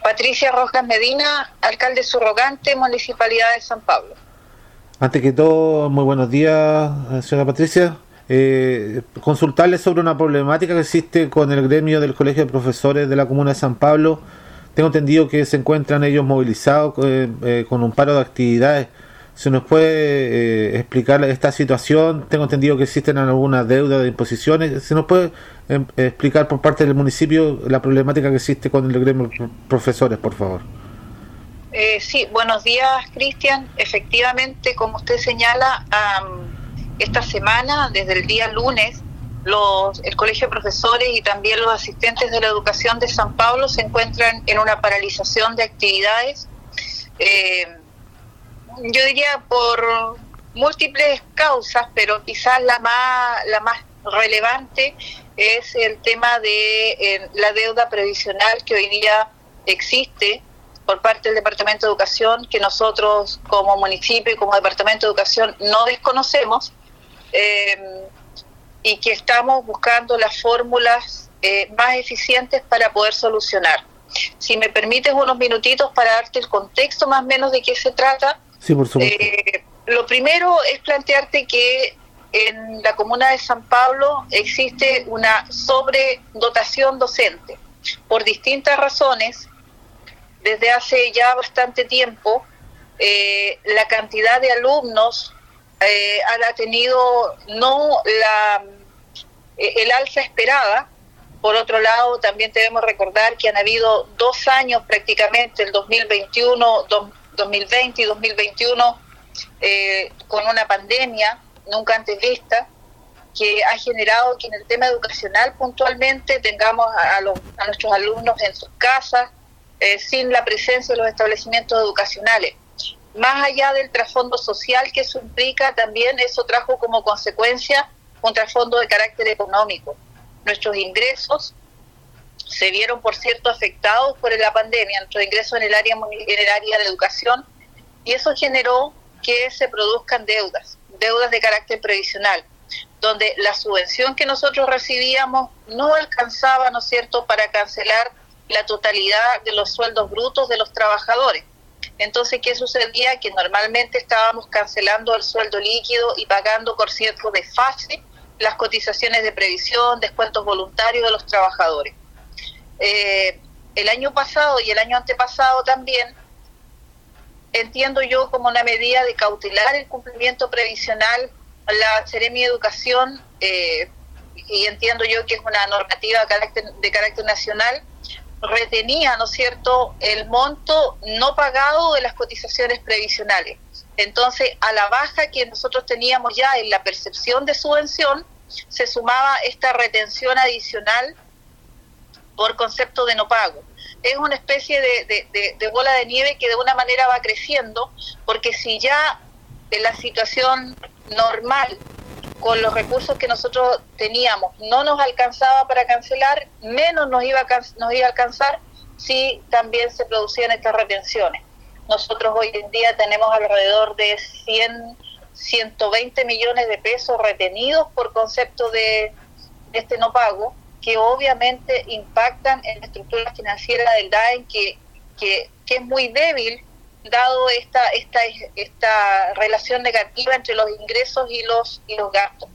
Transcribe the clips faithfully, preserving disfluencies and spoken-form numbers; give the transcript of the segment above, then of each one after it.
Patricia Rojas Medina, alcalde subrogante, Municipalidad de San Pablo. Antes que todo, muy buenos días, señora Patricia. Eh, consultarle sobre una problemática que existe con el gremio del Colegio de Profesores de la Comuna de San Pablo. Tengo entendido que se encuentran ellos movilizados eh, eh, con un paro de actividades. ¿Se nos puede eh, explicar esta situación? Tengo entendido que existen algunas deudas de imposiciones. ¿Se nos puede eh, explicar por parte del municipio la problemática que existe con el gremio de profesores, por favor? Eh, sí, buenos días, Cristian. Efectivamente, como usted señala, um, esta semana, desde el día lunes, los, el Colegio de Profesores y también los asistentes de la educación de San Pablo se encuentran en una paralización de actividades. Eh, yo diría por múltiples causas, pero quizás la más, la más relevante es el tema de eh, la deuda previsional que hoy día existe por parte del Departamento de Educación, que nosotros como municipio y como Departamento de Educación no desconocemos, eh, y que estamos buscando las fórmulas eh, más eficientes para poder solucionar. Si me permites unos minutitos para darte el contexto más o menos de qué se trata. Sí, por supuesto. Eh, lo primero es plantearte que en la comuna de San Pablo existe una sobredotación docente por distintas razones. Desde hace ya bastante tiempo, eh, la cantidad de alumnos eh, ha tenido no la eh, el alza esperada. Por otro lado, también debemos recordar que han habido dos años prácticamente, el dos mil veintiuno, dos mil veinte y dos mil veintiuno, eh, con una pandemia nunca antes vista, que ha generado que en el tema educacional puntualmente tengamos a, a, los, a nuestros alumnos en sus casas, Eh, sin la presencia de los establecimientos educacionales. Más allá del trasfondo social que eso implica, también eso trajo como consecuencia un trasfondo de carácter económico. Nuestros ingresos se vieron, por cierto, afectados por la pandemia, nuestros ingresos en el área, en el área de educación, y eso generó que se produzcan deudas, deudas de carácter previsional, donde la subvención que nosotros recibíamos no alcanzaba, ¿no es cierto?, para cancelar la totalidad de los sueldos brutos de los trabajadores. Entonces, ¿qué sucedía? Que normalmente estábamos cancelando el sueldo líquido y pagando por cierto desfase las cotizaciones de previsión, descuentos voluntarios de los trabajadores. Eh, el año pasado y el año antepasado también, entiendo yo como una medida de cautelar el cumplimiento previsional, la Seremi de Educación, eh, y entiendo yo que es una normativa de carácter, de carácter nacional, retenía, ¿no es cierto?, el monto no pagado de las cotizaciones previsionales. Entonces, a la baja que nosotros teníamos ya en la percepción de subvención, se sumaba esta retención adicional por concepto de no pago. Es una especie de, de, de, de bola de nieve que de una manera va creciendo, porque si ya en la situación normal, con los recursos que nosotros teníamos, no nos alcanzaba para cancelar, menos nos iba a, nos iba a alcanzar si también se producían estas retenciones. Nosotros hoy en día tenemos alrededor de cien, ciento veinte millones de pesos retenidos por concepto de, de este no pago, que obviamente impactan en la estructura financiera del D A E N, que, que, que es muy débil, dado esta esta esta relación negativa entre los ingresos y los y los gastos.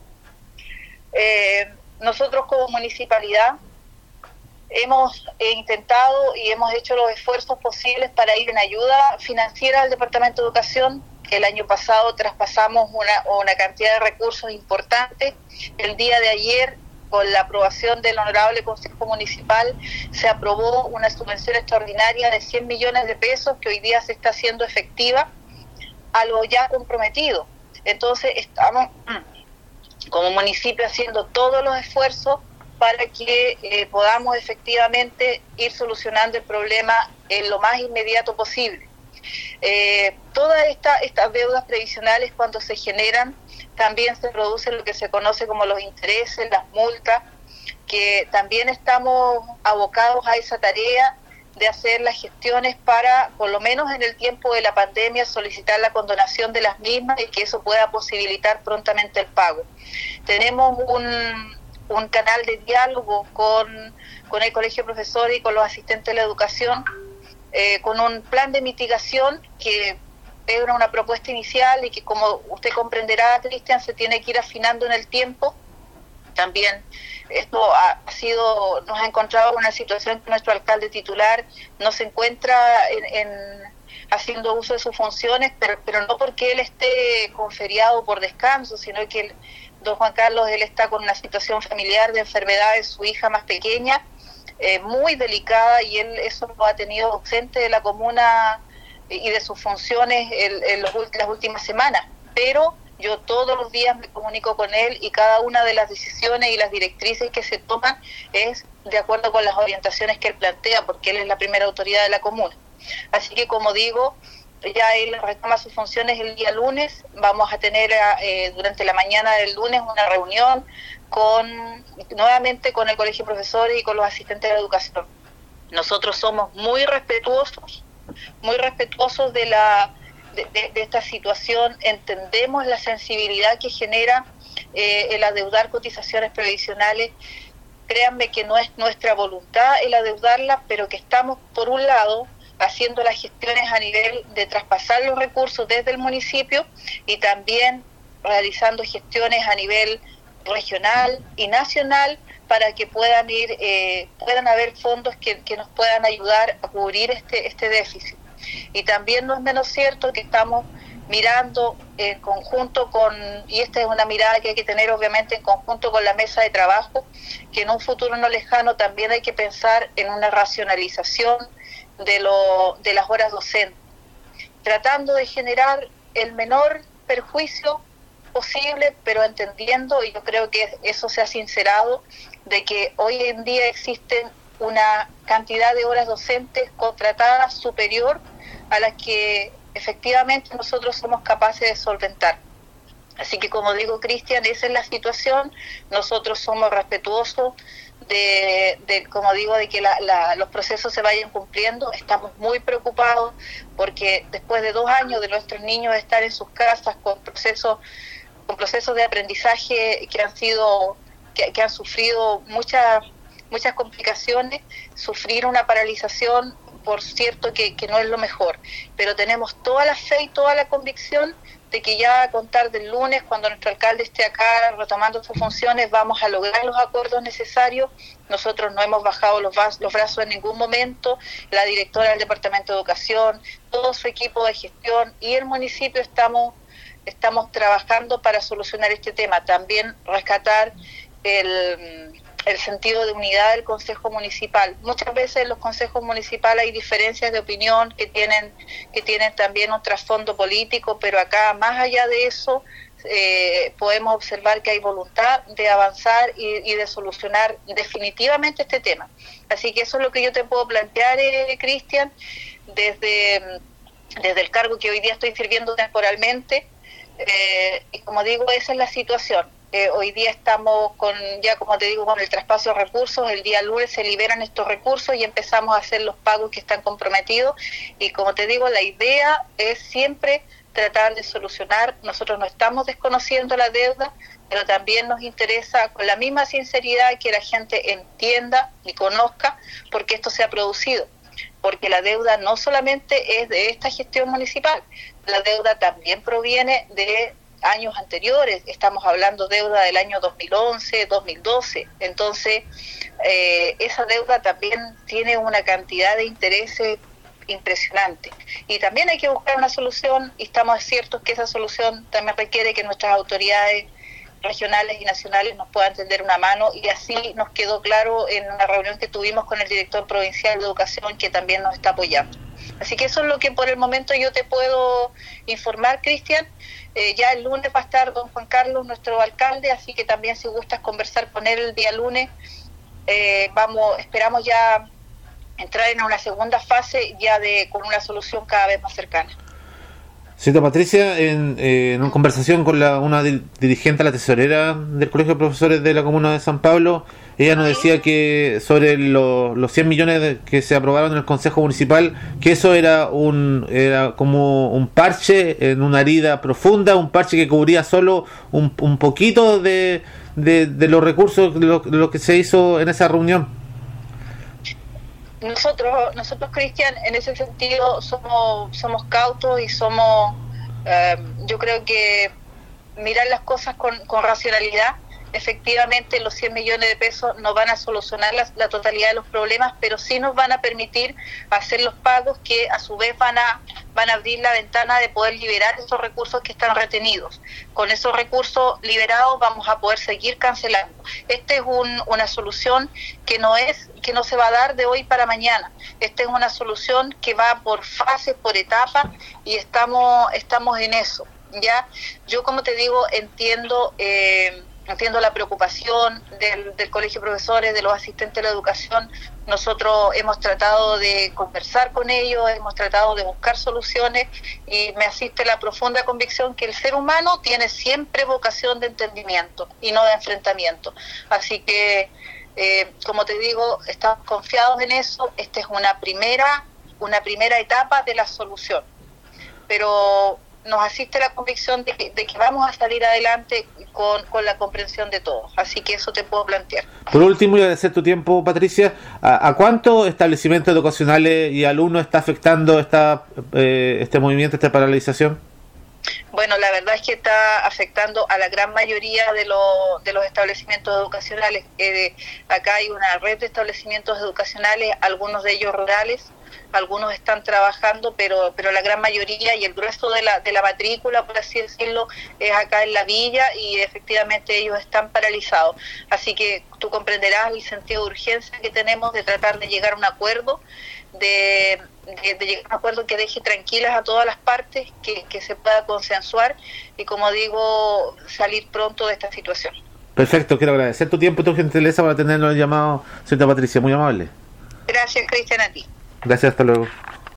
Eh, nosotros como municipalidad hemos intentado y hemos hecho los esfuerzos posibles para ir en ayuda financiera al Departamento de Educación. El año pasado traspasamos una, una cantidad de recursos importantes. El día de ayer, con la aprobación del Honorable Consejo Municipal, se aprobó una subvención extraordinaria de cien millones de pesos que hoy día se está haciendo efectiva a lo ya comprometido. Entonces estamos como municipio haciendo todos los esfuerzos para que eh, podamos efectivamente ir solucionando el problema en lo más inmediato posible. Eh, todas esta, estas deudas previsionales, cuando se generan, también se produce lo que se conoce como los intereses, las multas, que también estamos abocados a esa tarea de hacer las gestiones para, por lo menos en el tiempo de la pandemia, solicitar la condonación de las mismas y que eso pueda posibilitar prontamente el pago. Tenemos un, un canal de diálogo con, con el Colegio de Profesores y con los asistentes de la educación, eh, con un plan de mitigación que era una propuesta inicial y que, como usted comprenderá, Cristian, se tiene que ir afinando en el tiempo. También esto ha sido, nos ha encontrado en una situación que nuestro alcalde titular no se encuentra en, en haciendo uso de sus funciones, pero, pero no porque él esté con feriado por descanso, sino que el, don Juan Carlos, él está con una situación familiar de enfermedad de su hija más pequeña, eh, muy delicada, y él eso lo ha tenido ausente de la comuna y de sus funciones en, en los, las últimas semanas. Pero yo todos los días me comunico con él y cada una de las decisiones y las directrices que se toman es de acuerdo con las orientaciones que él plantea, porque él es la primera autoridad de la comuna. Así que, como digo, ya él retoma sus funciones el día lunes. Vamos a tener eh, durante la mañana del lunes una reunión con nuevamente con el Colegio de Profesores y con los asistentes de educación. Nosotros somos muy respetuosos, muy respetuosos de la de, de, de esta situación. Entendemos la sensibilidad que genera eh, el adeudar cotizaciones previsionales. Créanme que no es nuestra voluntad el adeudarlas, pero que estamos, por un lado, haciendo las gestiones a nivel de traspasar los recursos desde el municipio y también realizando gestiones a nivel regional y nacional para que puedan ir eh, puedan haber fondos que, que nos puedan ayudar a cubrir este este déficit. Y también no es menos cierto que estamos mirando en conjunto con, y esta es una mirada que hay que tener obviamente en conjunto con la mesa de trabajo, que en un futuro no lejano también hay que pensar en una racionalización de lo de las horas docentes, tratando de generar el menor perjuicio posible, pero entendiendo, y yo creo que eso se ha sincerado, de que hoy en día existen una cantidad de horas docentes contratadas superior a las que efectivamente nosotros somos capaces de solventar. Así que, como digo, Cristian, esa es la situación. Nosotros somos respetuosos de, de como digo, de que la, la, los procesos se vayan cumpliendo. Estamos muy preocupados porque después de dos años de nuestros niños estar en sus casas con procesos con procesos de aprendizaje que han sido que, que han sufrido muchas muchas complicaciones, sufrir una paralización, por cierto que, que no es lo mejor, pero tenemos toda la fe y toda la convicción de que ya a contar del lunes, cuando nuestro alcalde esté acá retomando sus funciones, vamos a lograr los acuerdos necesarios. Nosotros no hemos bajado los, los brazos en ningún momento. La directora del Departamento de Educación, todo su equipo de gestión y el municipio estamos estamos trabajando para solucionar este tema. También rescatar el, el sentido de unidad del Consejo Municipal. Muchas veces en los consejos municipales hay diferencias de opinión que tienen que tienen también un trasfondo político, pero acá, más allá de eso, eh, podemos observar que hay voluntad de avanzar y, y de solucionar definitivamente este tema. Así que eso es lo que yo te puedo plantear, eh, Cristian, desde, desde el cargo que hoy día estoy sirviendo temporalmente. Eh, y como digo, esa es la situación. Eh, hoy día estamos con, ya como te digo, con el traspaso de recursos. El día lunes se liberan estos recursos y empezamos a hacer los pagos que están comprometidos. Y como te digo, la idea es siempre tratar de solucionar. Nosotros no estamos desconociendo la deuda, pero también nos interesa con la misma sinceridad que la gente entienda y conozca por qué esto se ha producido. Porque la deuda no solamente es de esta gestión municipal, la deuda también proviene de años anteriores. Estamos hablando de deuda del año dos mil once, dos mil doce. Entonces, eh, esa deuda también tiene una cantidad de intereses impresionante. Y también hay que buscar una solución, y estamos ciertos que esa solución también requiere que nuestras autoridades regionales y nacionales nos puedan tender una mano, y así nos quedó claro en una reunión que tuvimos con el director provincial de educación, que también nos está apoyando. Así que eso es lo que por el momento yo te puedo informar, Cristian. Eh, ya el lunes va a estar don Juan Carlos, nuestro alcalde, así que también si gustas conversar con él el día lunes, eh, vamos, esperamos ya entrar en una segunda fase ya de con una solución cada vez más cercana. Señora Patricia, en, eh, en una conversación con la, una di- dirigente de la tesorera del Colegio de Profesores de la Comuna de San Pablo, ella nos decía que sobre lo, los cien millones de, que se aprobaron en el Consejo Municipal, que eso era un era como un parche en una herida profunda, un parche que cubría solo un, un poquito de, de, de los recursos de lo, de lo que se hizo en esa reunión. nosotros, nosotros Cristian, en ese sentido somos, somos cautos y somos, eh, yo creo que mirar las cosas con, con racionalidad. Efectivamente, los cien millones de pesos no van a solucionar la, la totalidad de los problemas, pero sí nos van a permitir hacer los pagos que a su vez van a van a abrir la ventana de poder liberar esos recursos que están retenidos. Con esos recursos liberados vamos a poder seguir cancelando. Esta es un, una solución que no es que no se va a dar de hoy para mañana. Esta es una solución que va por fases, por etapas, y estamos estamos en eso. Ya, yo como te digo entiendo. Eh, Entiendo la preocupación del, del Colegio de Profesores, de los asistentes de la educación. Nosotros hemos tratado de conversar con ellos, hemos tratado de buscar soluciones, y me asiste la profunda convicción que el ser humano tiene siempre vocación de entendimiento y no de enfrentamiento. Así que, eh, como te digo, estamos confiados en eso. Esta es una primera, una primera etapa de la solución. Pero nos asiste la convicción de que, de que vamos a salir adelante con, con la comprensión de todos. Así que eso te puedo plantear. Por último, y agradecer tu tiempo, Patricia, ¿a, a cuántos establecimientos educacionales y alumnos está afectando esta eh, este movimiento, esta paralización? Bueno, la verdad es que está afectando a la gran mayoría de, lo, de los establecimientos educacionales. Eh, acá hay una red de establecimientos educacionales, algunos de ellos rurales. Algunos están trabajando, pero pero la gran mayoría y el grueso de la de la matrícula, por así decirlo, es acá en la villa, y efectivamente ellos están paralizados. Así que tú comprenderás el sentido de urgencia que tenemos de tratar de llegar a un acuerdo, de, de, de llegar a un acuerdo que deje tranquilas a todas las partes, que, que se pueda consensuar y, como digo, salir pronto de esta situación. Perfecto, quiero agradecer tu tiempo y tu gentileza para tenernos el llamado, señorita Patricia, muy amable. Gracias, Cristian, a ti. Gracias, hasta luego.